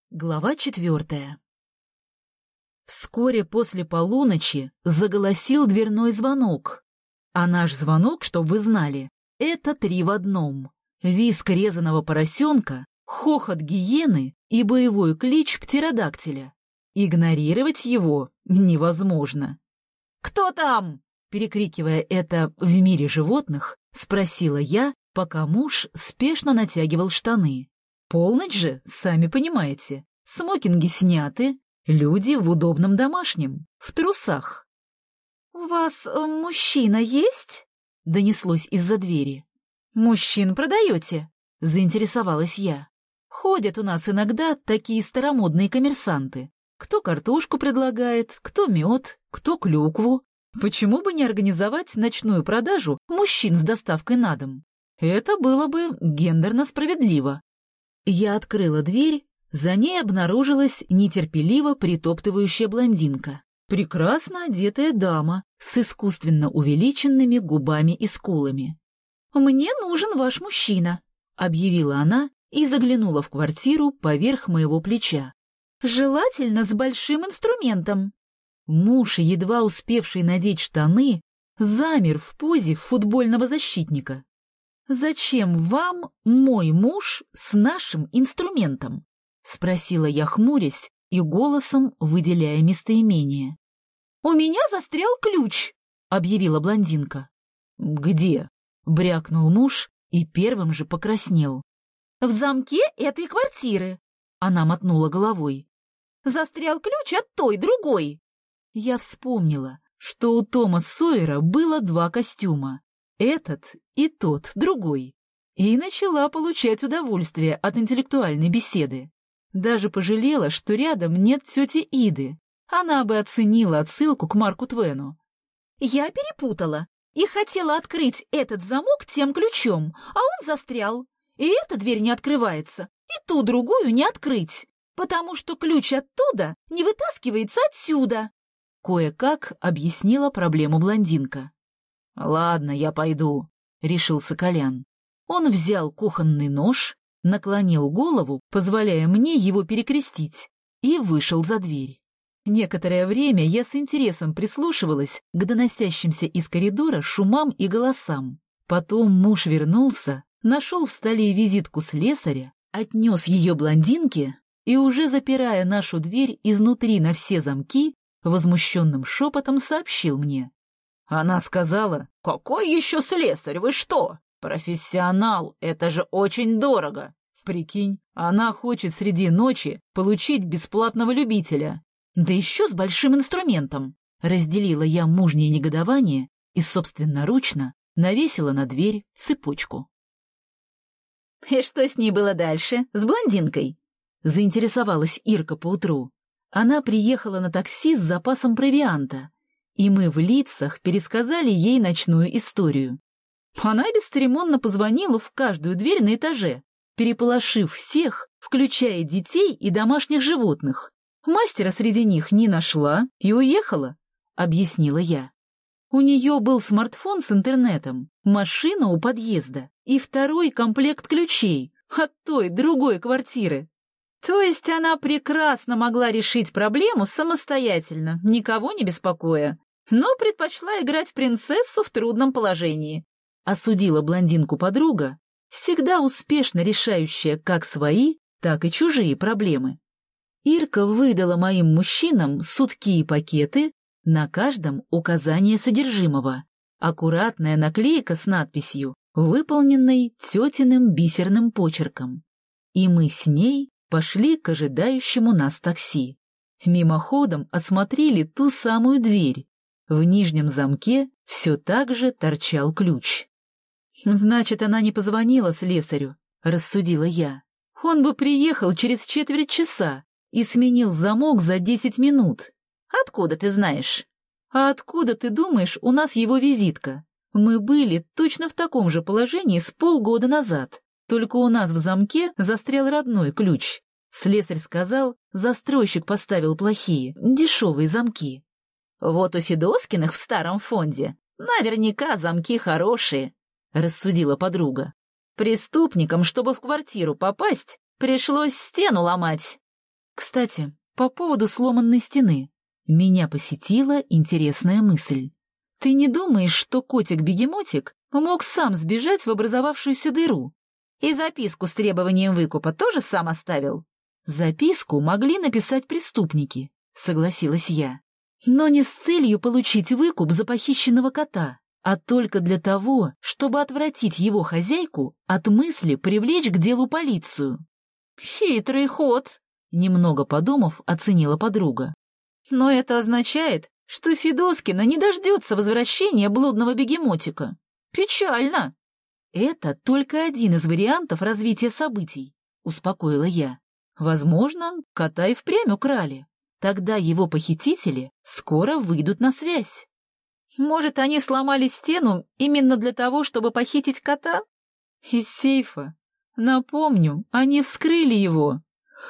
Глава 4. Вскоре после полуночи заголосил дверной звонок. А наш звонок, чтоб вы знали, это 3 в одном. Визг резаного поросенка, хохот гиены и боевой клич птеродактиля. Игнорировать его невозможно. «Кто там?» — перекрикивая это в мире животных, спросила я, пока муж спешно натягивал штаны. Полночь же, сами понимаете, смокинги сняты, люди в удобном домашнем, в трусах. «У вас мужчина есть?» — донеслось из-за двери. «Мужчин продаете?» — заинтересовалась я. «Ходят у нас иногда такие старомодные коммерсанты. Кто картошку предлагает, кто мед, кто клюкву. Почему бы не организовать ночную продажу мужчин с доставкой на дом? Это было бы гендерно справедливо». Я открыла дверь, за ней обнаружилась нетерпеливо притоптывающая блондинка. Прекрасно одетая дама с искусственно увеличенными губами и скулами. «Мне нужен ваш мужчина», — объявила она и заглянула в квартиру поверх моего плеча. «Желательно с большим инструментом». Муж, едва успевший надеть штаны, замер в позе футбольного защитника. «Зачем вам мой муж с нашим инструментом?» — спросила я, хмурясь и голосом выделяя местоимение. «У меня застрял ключ», — объявила блондинка. «Где?» — брякнул муж и первым же покраснел. «В замке этой квартиры», — она мотнула головой. «Застрял ключ от той, другой». Я вспомнила, что у Тома Сойера было 2 костюма. Этот и тот, другой. И начала получать удовольствие от интеллектуальной беседы. Даже пожалела, что рядом нет тети Иды. Она бы оценила отсылку к Марку Твену. «Я перепутала и хотела открыть этот замок тем ключом, а он застрял. И эта дверь не открывается, и ту другую не открыть, потому что ключ оттуда не вытаскивается отсюда». Кое-как объяснила проблему блондинка. «Ладно, я пойду», — решился Колян. Он взял кухонный нож, наклонил голову, позволяя мне его перекрестить, и вышел за дверь. Некоторое время я с интересом прислушивалась к доносящимся из коридора шумам и голосам. Потом муж вернулся, нашел в столе визитку слесаря, отнес ее блондинке и, уже запирая нашу дверь изнутри на все замки, возмущенным шепотом сообщил мне. Она сказала: «Какой еще слесарь, вы что? Профессионал, это же очень дорого». Прикинь, она хочет среди ночи получить бесплатного любителя. Да еще с большим инструментом. Разделила я мужнее негодование и собственноручно навесила на дверь цепочку. «И что с ней было дальше, с блондинкой?» Заинтересовалась Ирка поутру. Она приехала на такси с запасом провианта, и мы в лицах пересказали ей ночную историю. Она бесцеремонно позвонила в каждую дверь на этаже, переполошив всех, включая детей и домашних животных. Мастера среди них не нашла и уехала, объяснила я. У нее был смартфон с интернетом, машина у подъезда и 2-й комплект ключей от той другой квартиры. То есть она прекрасно могла решить проблему самостоятельно, никого не беспокоя, но предпочла играть в принцессу в трудном положении. Осудила блондинку подруга, всегда успешно решающая как свои, так и чужие проблемы. Ирка выдала моим мужчинам сутки и пакеты, на каждом указание содержимого, аккуратная наклейка с надписью, выполненной тетиным бисерным почерком. И мы с ней пошли к ожидающему нас такси. Мимоходом осмотрели ту самую дверь. В нижнем замке все так же торчал ключ. «Значит, она не позвонила слесарю», — рассудила я. «Он бы приехал через 1/4 часа и сменил замок за 10 минут. Откуда ты знаешь?» «А откуда, ты думаешь, у нас его визитка? Мы были точно в таком же положении с полгода назад. Только у нас в замке застрял родной ключ. Слесарь сказал, застройщик поставил плохие, дешевые замки». «Вот у Федоскиных в старом фонде наверняка замки хорошие», — рассудила подруга. «Преступникам, чтобы в квартиру попасть, пришлось стену ломать». Кстати, по поводу сломанной стены. Меня посетила интересная мысль. Ты не думаешь, что котик-бегемотик мог сам сбежать в образовавшуюся дыру? И записку с требованием выкупа тоже сам оставил? Записку могли написать преступники, согласилась я. Но не с целью получить выкуп за похищенного кота, а только для того, чтобы отвратить его хозяйку от мысли привлечь к делу полицию. Хитрый ход, немного подумав, оценила подруга. Но это означает, что Федоскина не дождется возвращения блудного бегемотика. Печально. Это только один из вариантов развития событий, успокоила я. Возможно, кота и впрямь украли. Тогда его похитители скоро выйдут на связь. Может, они сломали стену именно для того, чтобы похитить кота? Из сейфа. Напомню, они вскрыли его.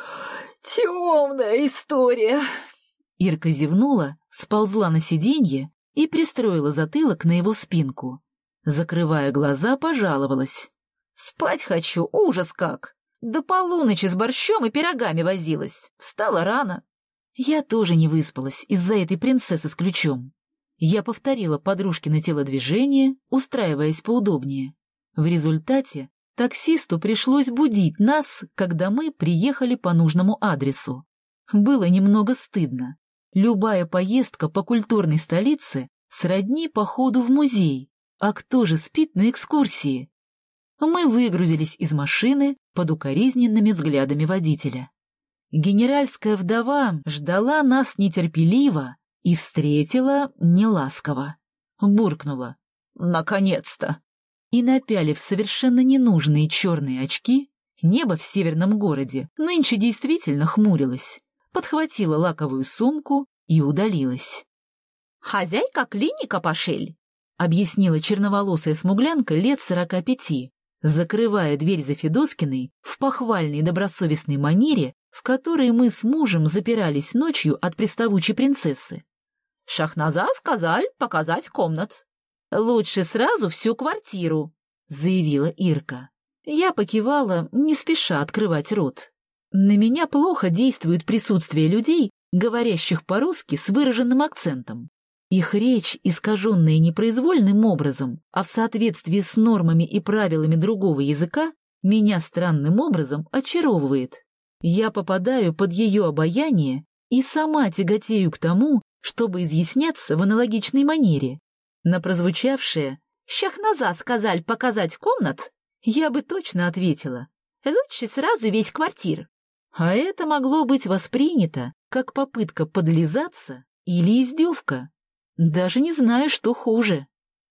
Темная история. Ирка зевнула, сползла на сиденье и пристроила затылок на его спинку. Закрывая глаза, пожаловалась. «Спать хочу, ужас как! До полуночи с борщом и пирогами возилась. Встала рано». Я тоже не выспалась из-за этой принцессы с ключом. Я повторила подружкино телодвижение, устраиваясь поудобнее. В результате таксисту пришлось будить нас, когда мы приехали по нужному адресу. Было немного стыдно. Любая поездка по культурной столице сродни походу в музей. А кто же спит на экскурсии? Мы выгрузились из машины под укоризненными взглядами водителя. Генеральская вдова ждала нас нетерпеливо и встретила неласково. Буркнула: «Наконец-то!» И, напялив совершенно ненужные черные очки, небо в северном городе нынче действительно хмурилось. Подхватила лаковую сумку и удалилась. «Хозяйка клиника Пошель», — объяснила черноволосая смуглянка лет 45, закрывая дверь за Федоскиной в похвальной добросовестной манере, в которой мы с мужем запирались ночью от приставучей принцессы. «Шахназа сказал показать комнат. Лучше сразу всю квартиру», — заявила Ирка. Я покивала, не спеша открывать рот. На меня плохо действует присутствие людей, говорящих по-русски с выраженным акцентом. Их речь, искаженная непроизвольным образом, а в соответствии с нормами и правилами другого языка, меня странным образом очаровывает. Я попадаю под ее обаяние и сама тяготею к тому, чтобы изъясняться в аналогичной манере. На прозвучавшее «Шахназа сказал показать комнат» я бы точно ответила: «Лучше сразу весь квартир». А это могло быть воспринято как попытка подлизаться или издевка. Даже не знаю, что хуже.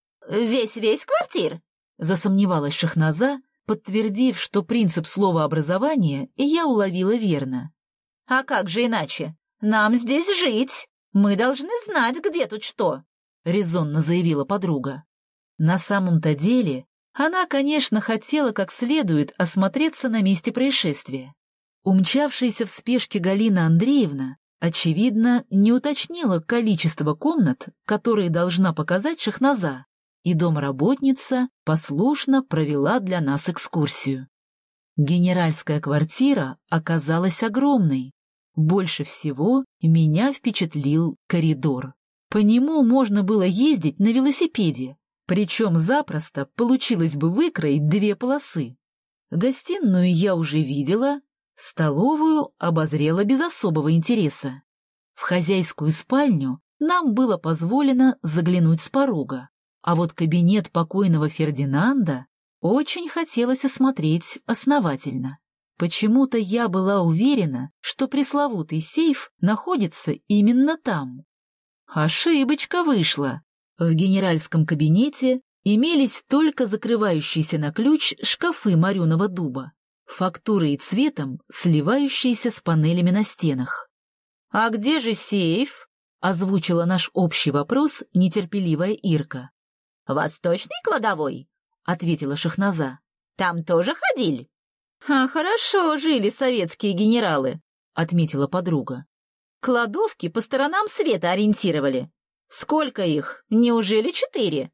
«Весь квартир?» — засомневалась Шахназа, подтвердив, что принцип словообразования я уловила верно. «А как же иначе? Нам здесь жить. Мы должны знать, где тут что», — резонно заявила подруга. На самом-то деле она, конечно, хотела как следует осмотреться на месте происшествия. Умчавшаяся в спешке Галина Андреевна, очевидно, не уточнила количество комнат, которые должна показать Шахназа, и домработница послушно провела для нас экскурсию. Генеральская квартира оказалась огромной. Больше всего меня впечатлил коридор. По нему можно было ездить на велосипеде, причем запросто получилось бы выкроить 2 полосы. Гостиную я уже видела, столовую обозрела без особого интереса. В хозяйскую спальню нам было позволено заглянуть с порога, а вот кабинет покойного Фердинанда очень хотелось осмотреть основательно. Почему-то я была уверена, что пресловутый сейф находится именно там. Ошибочка вышла. В генеральском кабинете имелись только закрывающиеся на ключ шкафы мореного дуба, фактурой и цветом сливающиеся с панелями на стенах. «А где же сейф?» — озвучила наш общий вопрос нетерпеливая Ирка. «Восточный кладовой», — ответила Шахназа. «Там тоже ходили?» «А хорошо жили советские генералы», — отметила подруга. «Кладовки по сторонам света ориентировали. Сколько их? Неужели 4?»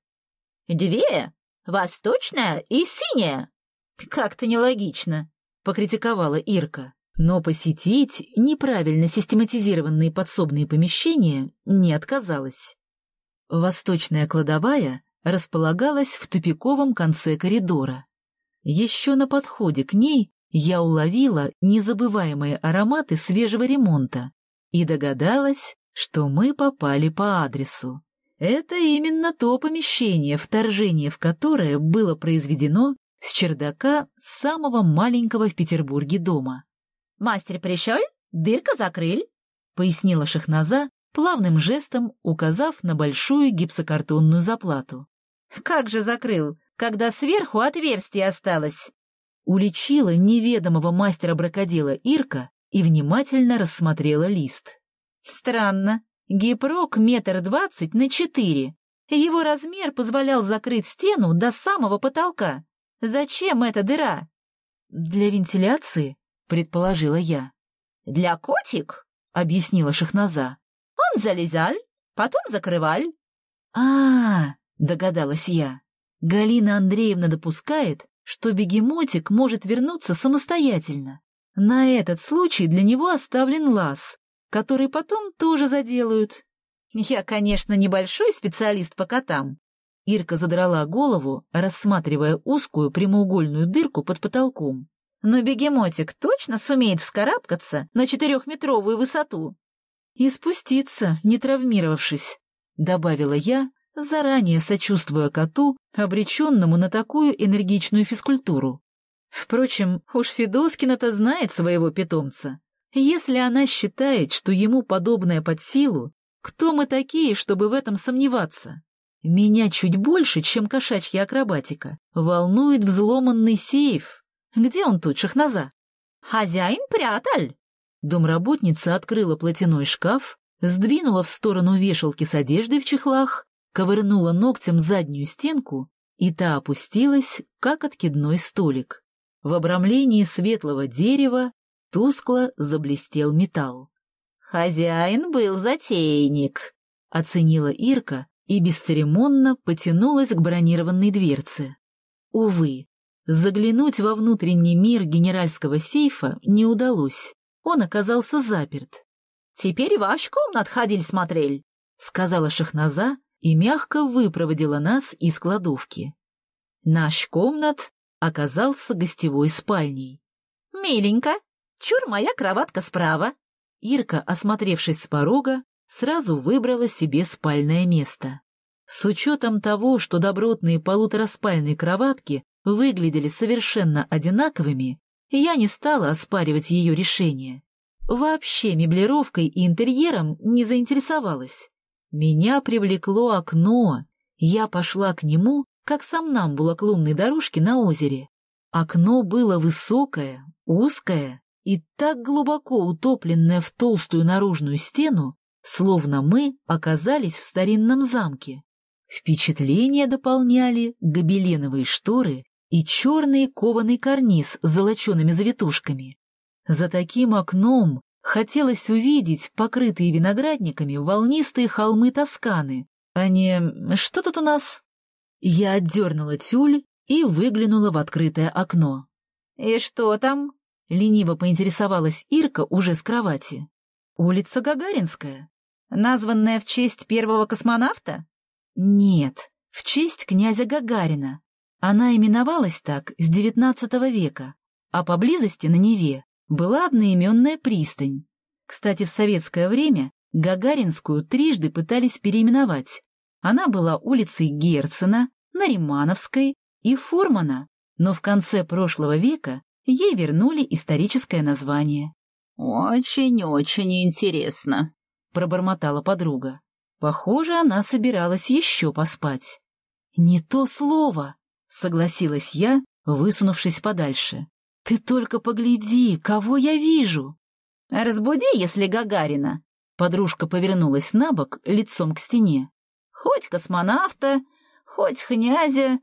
«2. Восточная и синяя». «Как-то нелогично», — покритиковала Ирка. Но посетить неправильно систематизированные подсобные помещения не отказалась. Восточная кладовая располагалась в тупиковом конце коридора. Еще на подходе к ней я уловила незабываемые ароматы свежего ремонта и догадалась, что мы попали по адресу. Это именно то помещение, вторжение в которое было произведено с чердака самого маленького в Петербурге дома. «Мастер пришел? Дырка закрыль?» — пояснила Шахназа, плавным жестом указав на большую гипсокартонную заплату. «Как же закрыл, когда сверху отверстие осталось?» Уличила неведомого мастера-бракодела Ирка и внимательно рассмотрела лист. «Странно. Гипрок 1,20 на 4. Его размер позволял закрыть стену до самого потолка. Зачем эта дыра?» «Для вентиляции», — предположила я. «Для котик?» — объяснила Шахназа. «Он залезал, потом закрывал». Догадалась я. Галина Андреевна допускает, что бегемотик может вернуться самостоятельно. На этот случай для него оставлен лаз, который потом тоже заделают. «Я, конечно, небольшой специалист по котам». Ирка задрала голову, рассматривая узкую прямоугольную дырку под потолком. «Но бегемотик точно сумеет вскарабкаться на 4-метровую высоту?» «И спуститься, не травмировавшись», — добавила я, заранее сочувствуя коту, обреченному на такую энергичную физкультуру. Впрочем, уж Федоскина-то знает своего питомца. Если она считает, что ему подобное под силу, кто мы такие, чтобы в этом сомневаться? Меня чуть больше, чем кошачья акробатика, волнует взломанный сейф. Где он тут, Шахназа? «Хозяин прятал!» Домработница открыла платяной шкаф, сдвинула в сторону вешалки с одеждой в чехлах, ковырнула ногтем заднюю стенку, и та опустилась, как откидной столик. В обрамлении светлого дерева тускло заблестел металл. «Хозяин был затейник», — оценила Ирка и бесцеремонно потянулась к бронированной дверце. Увы, заглянуть во внутренний мир генеральского сейфа не удалось. Он оказался заперт. «Теперь ваш комнат ходиль смотрель», — сказала Шахназа и мягко выпроводила нас из кладовки. Наш комнат оказался гостевой спальней. «Миленько. Чур, моя кроватка справа». Ирка, осмотревшись с порога, сразу выбрала себе спальное место. С учетом того, что добротные полутораспальные кроватки выглядели совершенно одинаковыми, я не стала оспаривать ее решение. Вообще меблировкой и интерьером не заинтересовалась. Меня привлекло окно. Я пошла к нему, как сомнамбула к лунной дорожке на озере. Окно было высокое, узкое и так глубоко утопленное в толстую наружную стену, словно мы оказались в старинном замке. Впечатление дополняли гобеленовые шторы и черный кованый карниз с золочеными завитушками. За таким окном хотелось увидеть покрытые виноградниками волнистые холмы Тосканы, а не «что тут у нас?». Я отдернула тюль и выглянула в открытое окно. «И что там?» — лениво поинтересовалась Ирка уже с кровати. «Улица Гагаринская». «Названная в честь первого космонавта?» «Нет, в честь князя Гагарина. Она именовалась так с XIX века, а поблизости на Неве была одноименная пристань. Кстати, в советское время Гагаринскую трижды пытались переименовать. Она была улицей Герцена, Наримановской и Фурмана, но в конце прошлого века ей вернули историческое название. «Очень-очень интересно», — пробормотала подруга. Похоже, она собиралась еще поспать. «Не то слово», — согласилась я, высунувшись подальше. «Ты только погляди, кого я вижу!» «Разбуди, если Гагарина!» Подружка повернулась на бок, лицом к стене. «Хоть космонавта, хоть князя...»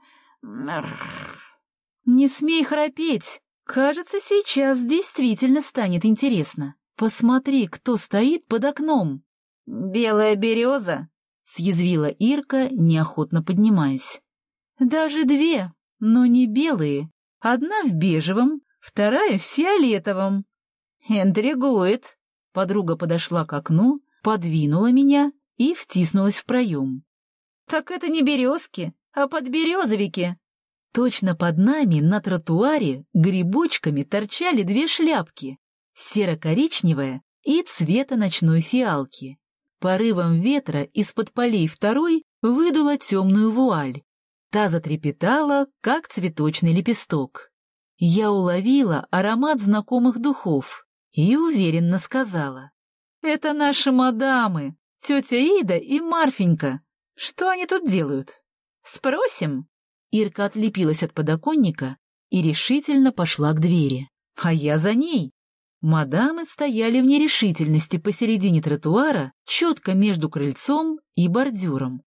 «Не смей храпеть! Кажется, сейчас действительно станет интересно. Посмотри, кто стоит под окном!» «Белая береза!» — съязвила Ирка, неохотно поднимаясь. «Даже две, но не белые. Одна в бежевом, вторая в фиолетовом». Интригует. Подруга подошла к окну, подвинула меня и втиснулась в проем. Так это не березки, а подберезовики. Точно под нами на тротуаре грибочками торчали две шляпки, серо-коричневая и цвета ночной фиалки. Порывом ветра из-под полей второй выдула темную вуаль. Та затрепетала, как цветочный лепесток. Я уловила аромат знакомых духов и уверенно сказала: «Это наши мадамы, тетя Ида и Марфенька. Что они тут делают? Спросим?» Ирка отлепилась от подоконника и решительно пошла к двери. А я за ней. Мадамы стояли в нерешительности посередине тротуара, четко между крыльцом и бордюром.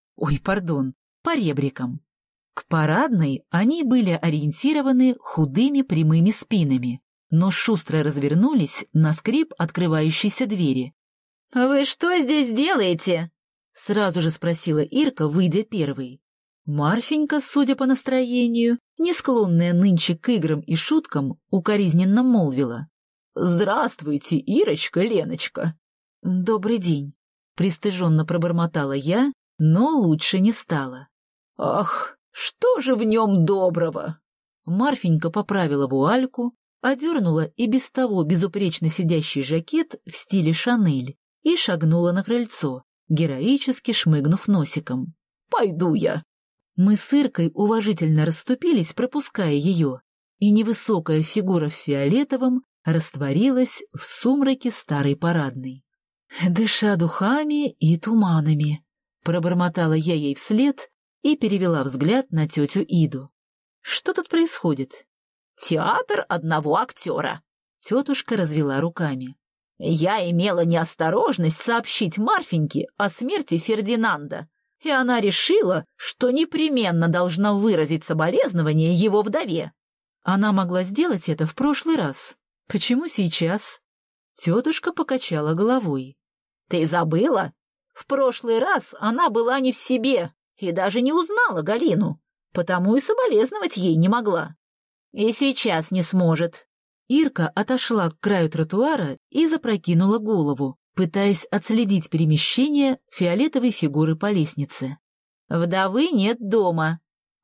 Поребриком. К парадной они были ориентированы худыми прямыми спинами, но шустро развернулись на скрип открывающейся двери. «Вы что здесь делаете?» — сразу же спросила Ирка, выйдя первой. Марфенька, судя по настроению, не склонная нынче к играм и шуткам, укоризненно молвила: «Здравствуйте, Ирочка, Леночка!» «Добрый день!» — пристыженно пробормотала я, но лучше не стало. «Ах, что же в нем доброго?» Марфенька поправила вуальку, одернула и без того безупречно сидящий жакет в стиле Шанель и шагнула на крыльцо, героически шмыгнув носиком. «Пойду я!» Мы с Иркой уважительно расступились, пропуская ее, и невысокая фигура в фиолетовом растворилась в сумраке старой парадной. «Дыша духами и туманами», — пробормотала я ей вслед и перевела взгляд на тетю Иду. «Что тут происходит?» «Театр одного актера», — тетушка развела руками. «Я имела неосторожность сообщить Марфеньке о смерти Фердинанда, и она решила, что непременно должна выразить соболезнование его вдове. Она могла сделать это в прошлый раз. Почему сейчас?» Тетушка покачала головой. «Ты забыла? В прошлый раз она была не в себе и даже не узнала Галину, потому и соболезновать ей не могла. И сейчас не сможет». Ирка отошла к краю тротуара и запрокинула голову, пытаясь отследить перемещение фиолетовой фигуры по лестнице. «Вдовы нет дома.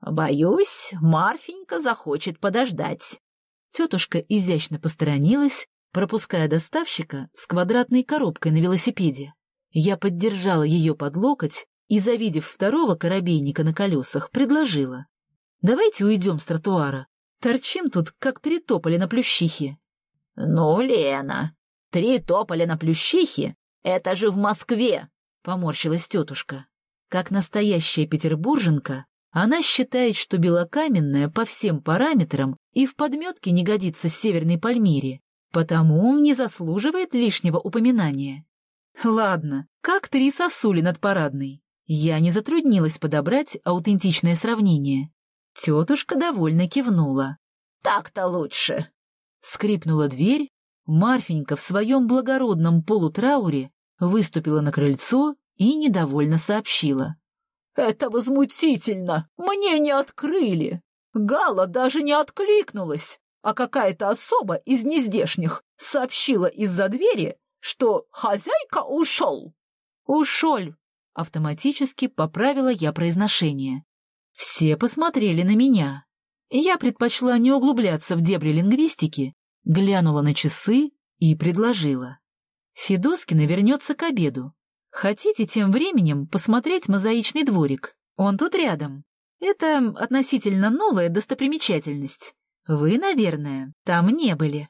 Боюсь, Марфенька захочет подождать». Тетушка изящно посторонилась, пропуская доставщика с квадратной коробкой на велосипеде. Я поддержала ее под локоть и, завидев второго коробейника на колесах, предложила: «Давайте уйдем с тротуара. Торчим тут, как три тополя на плющихе». «Ну, Лена, 3 тополя на плющихе — это же в Москве!» — поморщилась тетушка. Как настоящая петербурженка, она считает, что белокаменная по всем параметрам и в подметке не годится Северной Пальмире, потому не заслуживает лишнего упоминания. Ладно, как 3 сосули над парадной. Я не затруднилась подобрать аутентичное сравнение. Тетушка довольно кивнула. «Так-то лучше!» Скрипнула дверь, Марфенька в своем благородном полутрауре выступила на крыльцо и недовольно сообщила: «Это возмутительно! Мне не открыли! Гала даже не откликнулась, а какая-то особа из нездешних сообщила из-за двери, что хозяйка ушел». «Ушоль», — автоматически поправила я произношение. Все посмотрели на меня. Я предпочла не углубляться в дебри лингвистики, глянула на часы и предложила: «Федоскина вернется к обеду. Хотите тем временем посмотреть мозаичный дворик? Он тут рядом. Это относительно новая достопримечательность. Вы, наверное, там не были».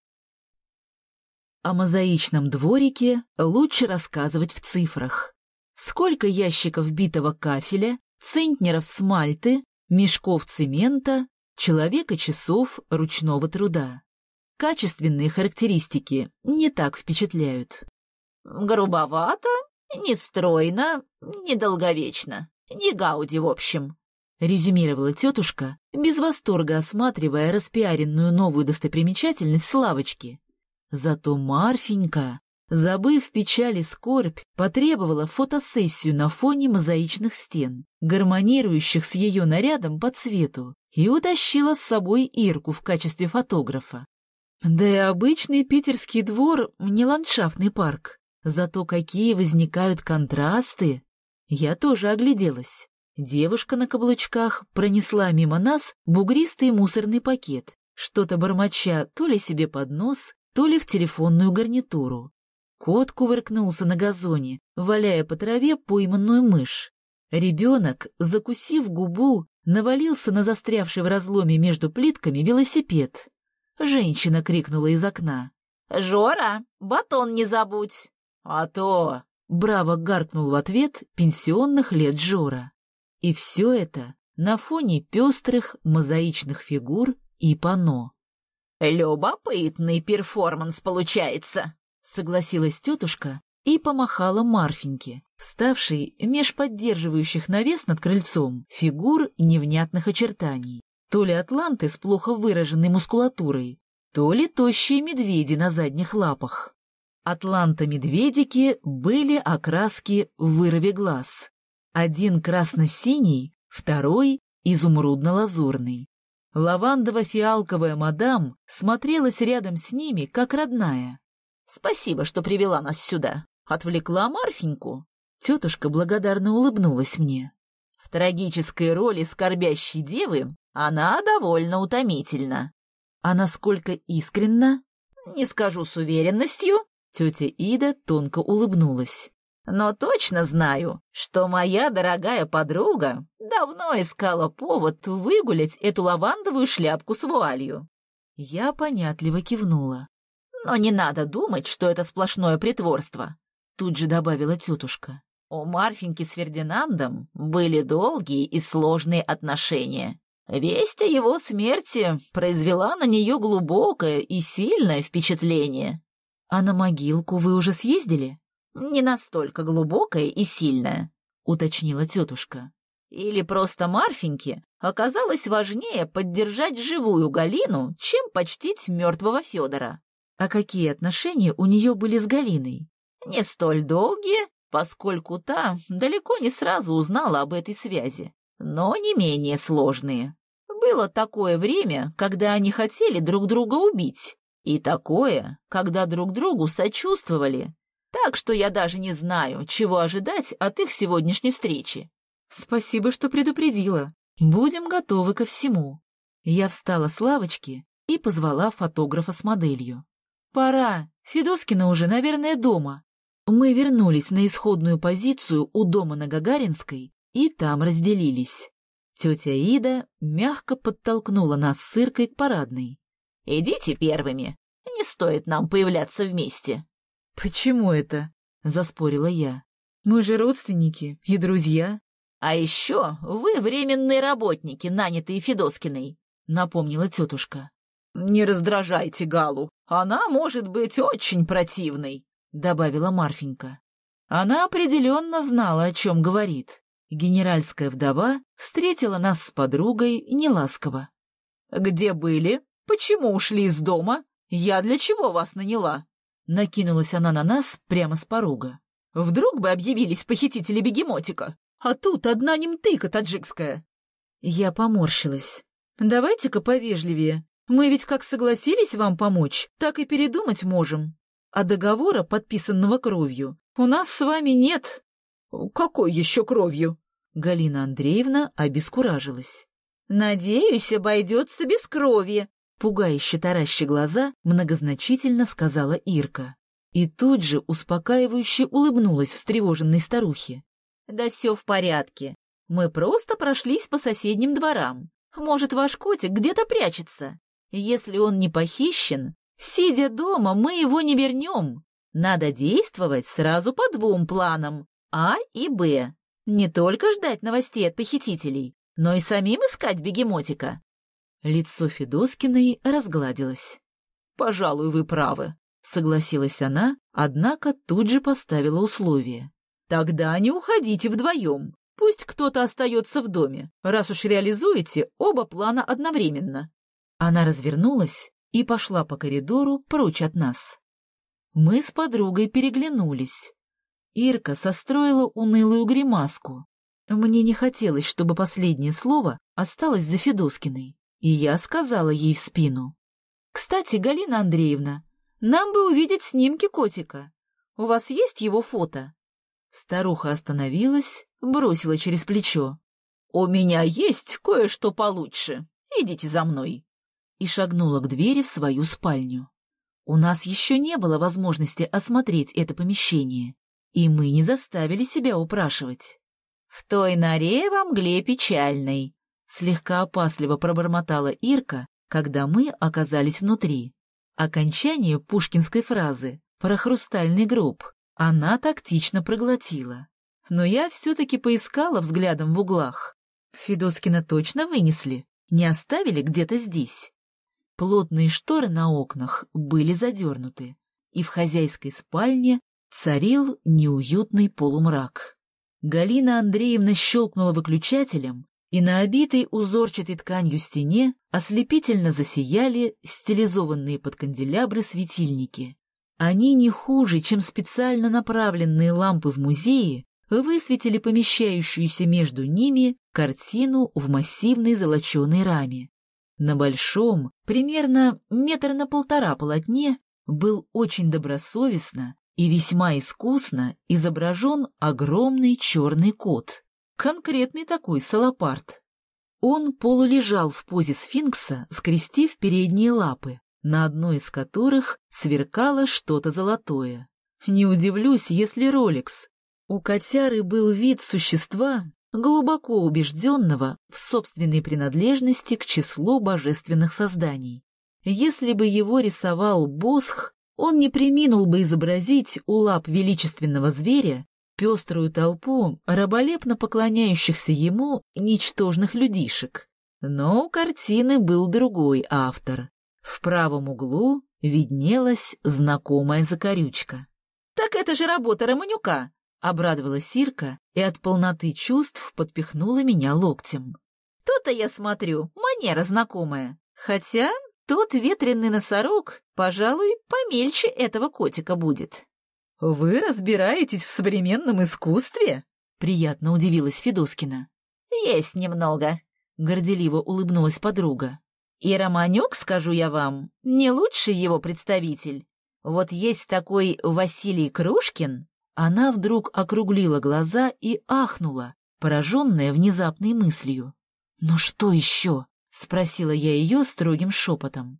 О мозаичном дворике лучше рассказывать в цифрах. Сколько ящиков битого кафеля, центнеров смальты, мешков цемента, человека-часов ручного труда. Качественные характеристики не так впечатляют. «Грубовато, нестройно, недолговечно, не гауди в общем», — резюмировала тетушка, без восторга осматривая распиаренную новую достопримечательность с лавочки. Зато Марфенька, забыв печаль и скорбь, потребовала фотосессию на фоне мозаичных стен, гармонирующих с ее нарядом по цвету, и утащила с собой Ирку в качестве фотографа. Да и обычный питерский двор не ландшафтный парк. Зато какие возникают контрасты. Я тоже огляделась. Девушка на каблучках пронесла мимо нас бугристый мусорный пакет, что-то бормоча то ли себе под нос, то ли в телефонную гарнитуру. Кот кувыркнулся на газоне, валяя по траве пойманную мышь. Ребенок, закусив губу, навалился на застрявший в разломе между плитками велосипед. Женщина крикнула из окна. «Жора, батон не забудь!» «А то!» — браво гаркнул в ответ пенсионных лет Жора. И все это на фоне пестрых мозаичных фигур и панно. «Любопытный перформанс получается», — согласилась тетушка и помахала Марфеньке, вставшей меж поддерживающих навес над крыльцом фигур невнятных очертаний. То ли атланты с плохо выраженной мускулатурой, то ли тощие медведи на задних лапах. Атланта-медведики были окраски вырви глаз. Один красно-синий, второй изумрудно-лазурный. Лавандово-фиалковая мадам смотрелась рядом с ними, как родная. «Спасибо, что привела нас сюда. Отвлекла Марфеньку». Тетушка благодарно улыбнулась мне. В трагической роли скорбящей девы она довольно утомительна. А насколько искренна? Не скажу с уверенностью. Тетя Ида тонко улыбнулась. Но точно знаю, что моя дорогая подруга давно искала повод выгулять эту лавандовую шляпку с вуалью. Я понятливо кивнула. Но не надо думать, что это сплошное притворство, тут же добавила тетушка. У Марфеньки с Фердинандом были долгие и сложные отношения. Весть о его смерти произвела на нее глубокое и сильное впечатление. А на могилку вы уже съездили? Не настолько глубокое и сильное, уточнила тетушка. Или просто Марфеньке оказалось важнее поддержать живую Галину, чем почтить мертвого Федора. А какие отношения у нее были с Галиной? Не столь долгие, поскольку та далеко не сразу узнала об этой связи, но не менее сложные. Было такое время, когда они хотели друг друга убить, и такое, когда друг другу сочувствовали. Так что я даже не знаю, чего ожидать от их сегодняшней встречи. Спасибо, что предупредила. Будем готовы ко всему. Я встала с лавочки и позвала фотографа с моделью. Пора, Федоскина уже, наверное, дома. Мы вернулись на исходную позицию у дома на Гагаринской и там разделились. Тетя Ида мягко подтолкнула нас с Иркой к парадной. «Идите первыми, не стоит нам появляться вместе». «Почему это?» — заспорила я. «Мы же родственники и друзья». «А еще вы временные работники, нанятые Федоскиной», — напомнила тетушка. «Не раздражайте Галу, она может быть очень противной», — добавила Марфенька. Она определенно знала, о чем говорит. Генеральская вдова встретила нас с подругой неласково. «Где были? Почему ушли из дома? Я для чего вас наняла?» Накинулась она на нас прямо с порога. «Вдруг бы объявились похитители бегемотика, а тут одна немтыка таджикская». Я поморщилась. «Давайте-ка повежливее. Мы ведь как согласились вам помочь, так и передумать можем. А договора, подписанного кровью, у нас с вами нет». «Какой еще кровью?» Галина Андреевна обескуражилась. «Надеюсь, обойдется без крови», — пугающе тараща глаза, многозначительно сказала Ирка. И тут же успокаивающе улыбнулась встревоженной старухе. «Да все в порядке. Мы просто прошлись по соседним дворам. Может, ваш котик где-то прячется. Если он не похищен, сидя дома, мы его не вернем. Надо действовать сразу по двум планам — А и Б. Не только ждать новостей от похитителей, но и самим искать бегемотика». Лицо Федоскиной разгладилось. «Пожалуй, вы правы», — согласилась она, однако тут же поставила условие. «Тогда не уходите вдвоем. Пусть кто-то остается в доме, раз уж реализуете оба плана одновременно». Она развернулась и пошла по коридору прочь от нас. Мы с подругой переглянулись. Ирка состроила унылую гримаску. Мне не хотелось, чтобы последнее слово осталось за Федоскиной, и я сказала ей в спину. Кстати, Галина Андреевна, нам бы увидеть снимки котика. У вас есть его фото?» Старуха остановилась, бросила через плечо. «У меня есть кое-что получше. Идите за мной». И шагнула к двери в свою спальню. У нас еще не было возможности осмотреть это помещение, и мы не заставили себя упрашивать. «В той норе во мгле печальной», — слегка опасливо пробормотала Ирка, когда мы оказались внутри. Окончание пушкинской фразы про хрустальный гроб она тактично проглотила. Но я все-таки поискала взглядом в углах. Федоскина точно вынесли, не оставили где-то здесь. Плотные шторы на окнах были задернуты, и в хозяйской спальне царил неуютный полумрак. Галина Андреевна щелкнула выключателем, и на обитой узорчатой тканью стене ослепительно засияли стилизованные под канделябры светильники. Они не хуже, чем специально направленные лампы в музее, высветили помещающуюся между ними картину в массивной золоченой раме. На большом, примерно 1,5 метра полотне был очень добросовестно и весьма искусно изображен огромный черный кот. Конкретный такой салапарт. Он полулежал в позе сфинкса, скрестив передние лапы, на одной из которых сверкало что-то золотое. Не удивлюсь, если Ролекс. У котяры был вид существа, глубоко убежденного в собственной принадлежности к числу божественных созданий. Если бы его рисовал Босх, он не преминул бы изобразить у лап величественного зверя пеструю толпу раболепно поклоняющихся ему ничтожных людишек. Но у картины был другой автор. В правом углу виднелась знакомая закорючка. «Так это же работа Романюка!» — обрадовалась Ирка и от полноты чувств подпихнула меня локтем. «То-то, я смотрю, манера знакомая. Хотя тот ветреный носорог, пожалуй, помельче этого котика будет». «Вы разбираетесь в современном искусстве?» — приятно удивилась Федоскина. «Есть немного», — горделиво улыбнулась подруга. «И Романюк, скажу я вам, не лучший его представитель. Вот есть такой Василий Крушкин». Она вдруг округлила глаза и ахнула, пораженная внезапной мыслью. «Ну что еще?» — спросила я ее строгим шепотом.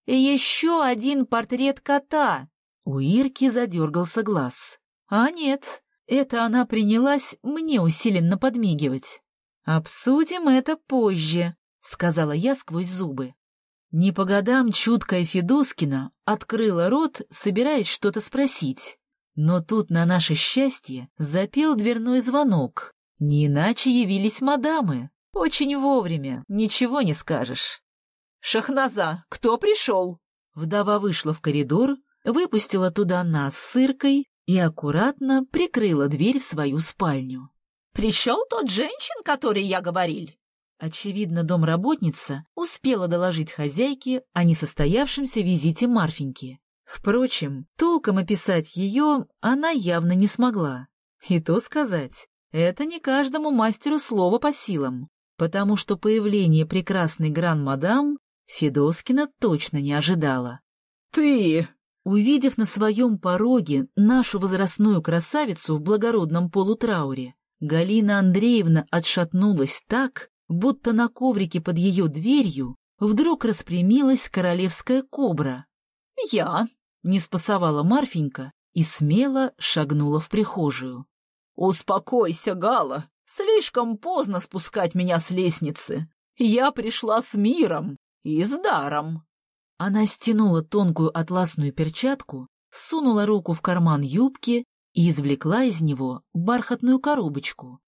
«Еще один портрет кота!» У Ирки задергался глаз. А нет, это она принялась мне усиленно подмигивать. «Обсудим это позже», — сказала я сквозь зубы. Не по годам чуткая Федоскина открыла рот, собираясь что-то спросить. Но тут, на наше счастье, запел дверной звонок. Не иначе явились мадамы. Очень вовремя, ничего не скажешь. «Шахназа, кто пришел?» Вдова вышла в коридор, выпустила туда нас с Иркой и аккуратно прикрыла дверь в свою спальню. «Пришел тот женщин, который я говорил?» Очевидно, домработница успела доложить хозяйке о несостоявшемся визите Марфеньки. Впрочем, толком описать ее она явно не смогла. И то сказать, это не каждому мастеру слова по силам, потому что появление прекрасной гран-мадам Федоскина точно не ожидала. «Ты!» Увидев на своем пороге нашу возрастную красавицу в благородном полутрауре, Галина Андреевна отшатнулась так, будто на коврике под ее дверью вдруг распрямилась королевская кобра. «Я!» — не спасовала Марфенька и смело шагнула в прихожую. «Успокойся, Гала, слишком поздно спускать меня с лестницы. Я пришла с миром и с даром». Она стянула тонкую атласную перчатку, сунула руку в карман юбки и извлекла из него бархатную коробочку.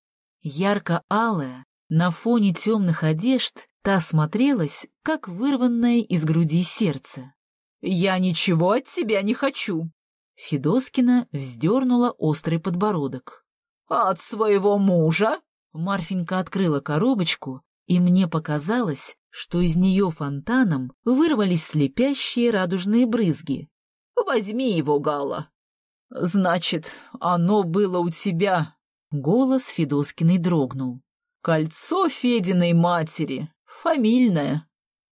Ярко-алая, на фоне темных одежд, та смотрелась, как вырванное из груди сердце. «Я ничего от тебя не хочу!» Федоскина вздернула острый подбородок. «От своего мужа?» Марфенька открыла коробочку, и мне показалось, что из нее фонтаном вырвались слепящие радужные брызги. «Возьми его, Гала». «Значит, оно было у тебя». Голос Федоскиной дрогнул. «Кольцо Фединой матери, фамильное».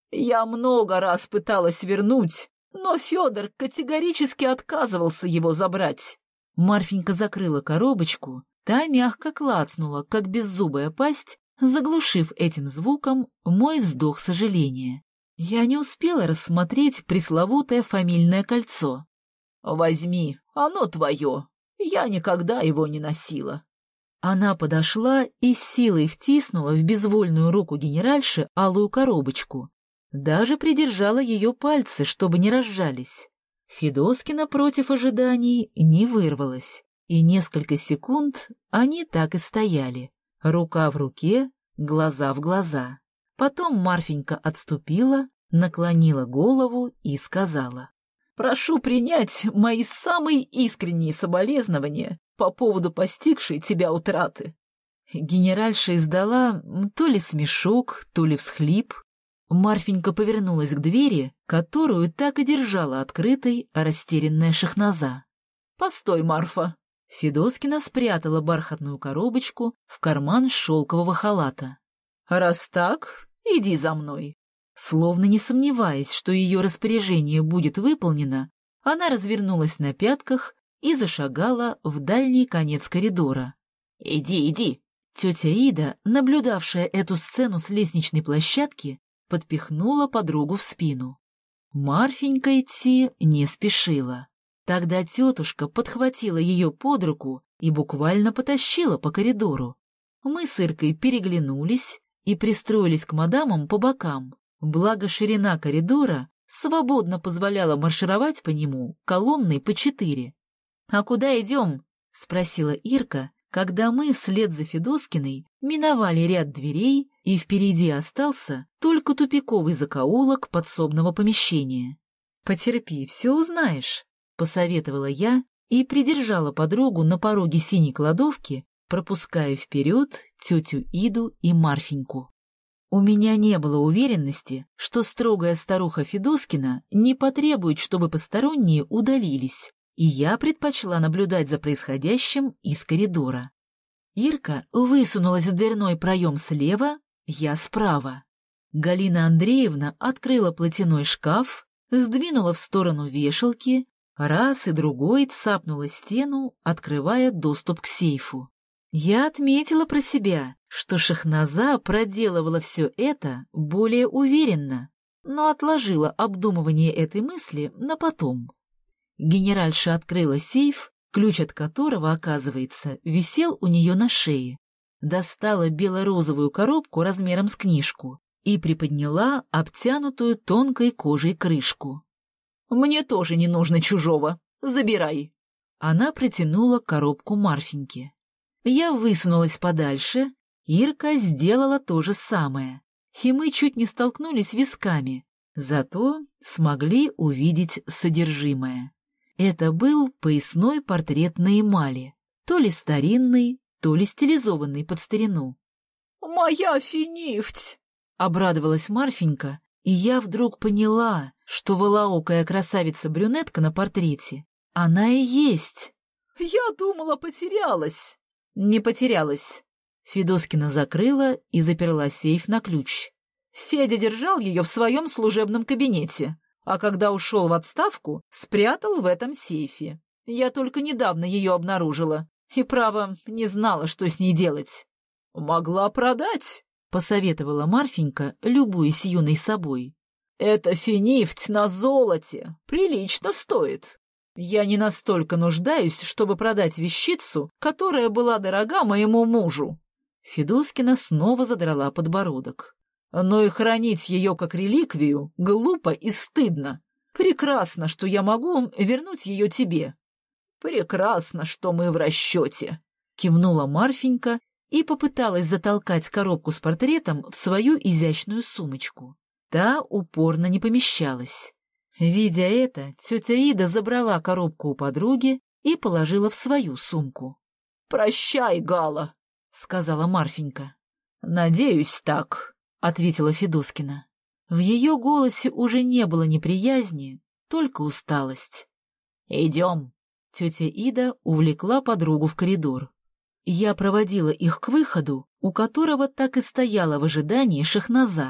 Я много раз пыталась вернуть, но Федор категорически отказывался его забрать». Марфенька закрыла коробочку, та мягко клацнула, как беззубая пасть, заглушив этим звуком мой вздох сожаления. Я не успела рассмотреть пресловутое фамильное кольцо. «Возьми, оно твое. Я никогда его не носила». Она подошла и с силой втиснула в безвольную руку генеральши алую коробочку. Даже придержала ее пальцы, чтобы не разжались. Федоскина против ожиданий не вырвалась, и несколько секунд они так и стояли, рука в руке, глаза в глаза. Потом Марфенька отступила, наклонила голову и сказала: «Прошу принять мои самые искренние соболезнования по поводу постигшей тебя утраты». Генеральша издала то ли смешок, то ли всхлип. Марфенька повернулась к двери, которую так и держала открытой растерянная Шахназа. «Постой, Марфа!» Федоскина спрятала бархатную коробочку в карман шелкового халата. «Раз так, иди за мной». Словно не сомневаясь, что ее распоряжение будет выполнено, она развернулась на пятках и зашагала в дальний конец коридора. «Иди, иди!» Тетя Ида, наблюдавшая эту сцену с лестничной площадки, подпихнула подругу в спину. Марфенька идти не спешила. Тогда тетушка подхватила ее под руку и буквально потащила по коридору. Мы с Иркой переглянулись и пристроились к мадамам по бокам, благо ширина коридора свободно позволяла маршировать по нему колонной по 4. «А куда идем?» — спросила Ирка, когда мы вслед за Федоскиной миновали ряд дверей, и впереди остался только тупиковый закоулок подсобного помещения. «Потерпи, все узнаешь», — посоветовала я и придержала подругу на пороге синей кладовки, пропуская вперед тетю Иду и Марфеньку. У меня не было уверенности, что строгая старуха Федоскина не потребует, чтобы посторонние удалились, и я предпочла наблюдать за происходящим из коридора. Ирка высунулась в дверной проем слева, я справа. Галина Андреевна открыла платяной шкаф, сдвинула в сторону вешалки, раз и другой цапнула стену, открывая доступ к сейфу. Я отметила про себя, что Шахназа проделывала все это более уверенно, но отложила обдумывание этой мысли на потом. Генеральша открыла сейф, ключ от которого, оказывается, висел у нее на шее, достала бело-розовую коробку размером с книжку и приподняла обтянутую тонкой кожей крышку. «Мне тоже не нужно чужого. Забирай». Она протянула коробку Марфеньке. Я высунулась подальше, Ирка сделала то же самое, и мы чуть не столкнулись висками, зато смогли увидеть содержимое. Это был поясной портрет на эмали, то ли старинный, то ли стилизованный под старину. «Моя финифть!» — обрадовалась Марфенька, и я вдруг поняла, что волоокая красавица-брюнетка на портрете, она и есть. «Я думала, потерялась». «Не потерялась». Федоскина закрыла и заперла сейф на ключ. Федя держал ее в своем служебном кабинете, а когда ушел в отставку, спрятал в этом сейфе. Я только недавно ее обнаружила и, право, не знала, что с ней делать. «Могла продать», — посоветовала Марфенька, любуясь юной собой. «Это финифть на золоте, прилично стоит. Я не настолько нуждаюсь, чтобы продать вещицу, которая была дорога моему мужу». Федоскина снова задрала подбородок. «Но и хранить ее как реликвию глупо и стыдно. Прекрасно, что я могу вернуть ее тебе». «Прекрасно, что мы в расчете», — кивнула Марфенька и попыталась затолкать коробку с портретом в свою изящную сумочку. Та упорно не помещалась. Видя это, тетя Ида забрала коробку у подруги и положила в свою сумку. «Прощай, Гала», — сказала Марфенька. «Надеюсь, так», — ответила Федоскина. В ее голосе уже не было неприязни, только усталость. «Идем». Тетя Ида увлекла подругу в коридор. Я проводила их к выходу, у которого так и стояла в ожидании Шахназа.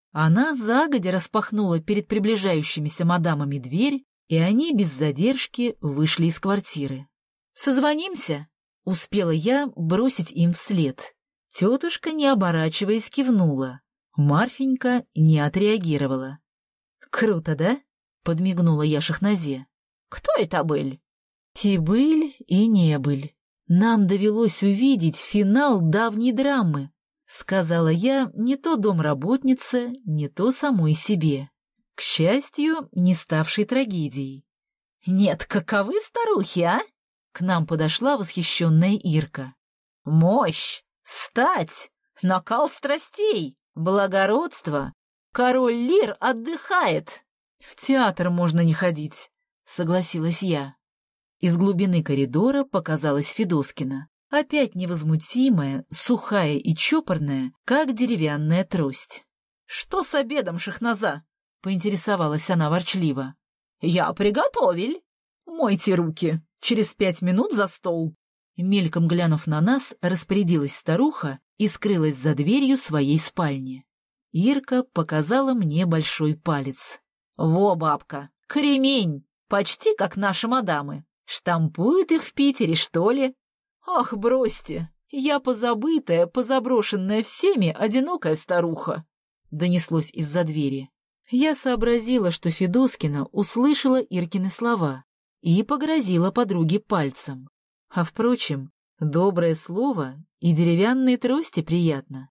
Она загодя распахнула перед приближающимися мадамами дверь, и они без задержки вышли из квартиры. «Созвонимся?» — успела я бросить им вслед. Тетушка, не оборачиваясь, кивнула. Марфенька не отреагировала. «Круто, да?» — подмигнула я Шахназе. «Кто это был?» «И быль, и не быль. Нам довелось увидеть финал давней драмы», — сказала я не то домработнице, не то самой себе. К счастью, не ставшей трагедией. «Нет, каковы старухи, а?» К нам подошла восхищенная Ирка. «Мощь, стать, накал страстей, благородство. Король Лир отдыхает. В театр можно не ходить», — согласилась я. Из глубины коридора показалась Федоскина, опять невозмутимая, сухая и чопорная, как деревянная трость. «Что с обедом, Шахназа?» — поинтересовалась она ворчливо. «Я приготовил. Мойте руки. Через 5 минут за стол». Мельком глянув на нас, распорядилась старуха и скрылась за дверью своей спальни. Ирка показала мне большой палец. «Во, бабка, кремень, почти как наши мадамы. Штампуют их в Питере, что ли?» «Ах, бросьте, я позабытая, позаброшенная всеми одинокая старуха», — донеслось из-за двери. Я сообразила, что Федоскина услышала Иркины слова и погрозила подруге пальцем. А, впрочем, доброе слово и деревянные трости приятно.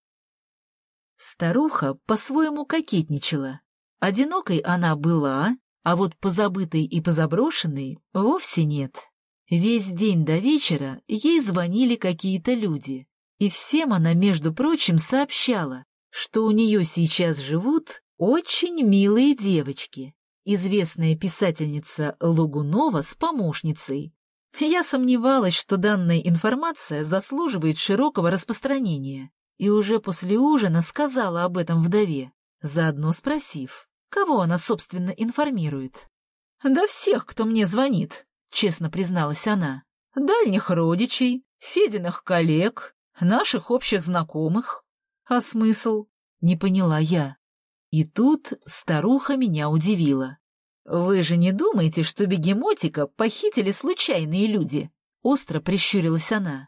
Старуха по-своему кокетничала. Одинокой она была, а вот позабытой и позаброшенной вовсе нет. Весь день до вечера ей звонили какие-то люди, и всем она, между прочим, сообщала, что у нее сейчас живут очень милые девочки, известная писательница Логунова с помощницей. Я сомневалась, что данная информация заслуживает широкого распространения, и уже после ужина сказала об этом вдове, заодно спросив, кого она, собственно, информирует. «Да всех, кто мне звонит», — честно призналась она. «Дальних родичей, Фединых коллег, наших общих знакомых». «А смысл?» — не поняла я. И тут старуха меня удивила. «Вы же не думаете, что бегемотика похитили случайные люди?» — остро прищурилась она.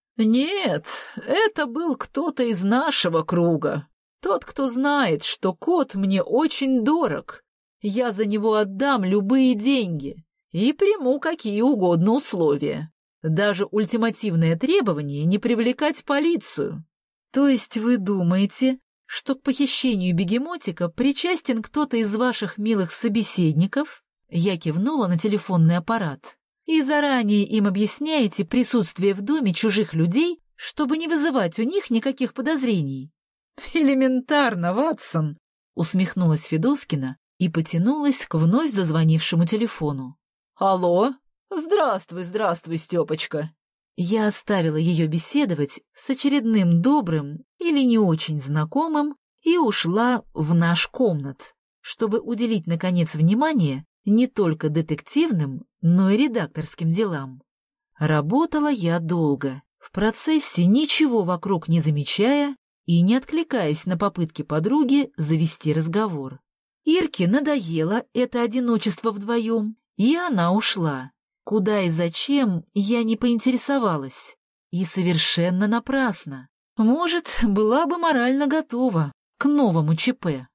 «Нет, это был кто-то из нашего круга. Тот, кто знает, что кот мне очень дорог. Я за него отдам любые деньги и приму какие угодно условия. Даже ультимативное требование не привлекать полицию». «То есть вы думаете, что к похищению бегемотика причастен кто-то из ваших милых собеседников?» Я кивнула на телефонный аппарат. «И заранее им объясняете присутствие в доме чужих людей, чтобы не вызывать у них никаких подозрений?» «Элементарно, Ватсон!» — усмехнулась Федоскина и потянулась к вновь зазвонившему телефону. «Алло? Здравствуй, Степочка!» Я оставила ее беседовать с очередным добрым или не очень знакомым и ушла в наш комнат, чтобы уделить, наконец, внимание не только детективным, но и редакторским делам. Работала я долго, в процессе ничего вокруг не замечая и не откликаясь на попытки подруги завести разговор. Ирке надоело это одиночество вдвоем, и она ушла. Куда и зачем, я не поинтересовалась. И совершенно напрасно. Может, была бы морально готова к новому ЧП.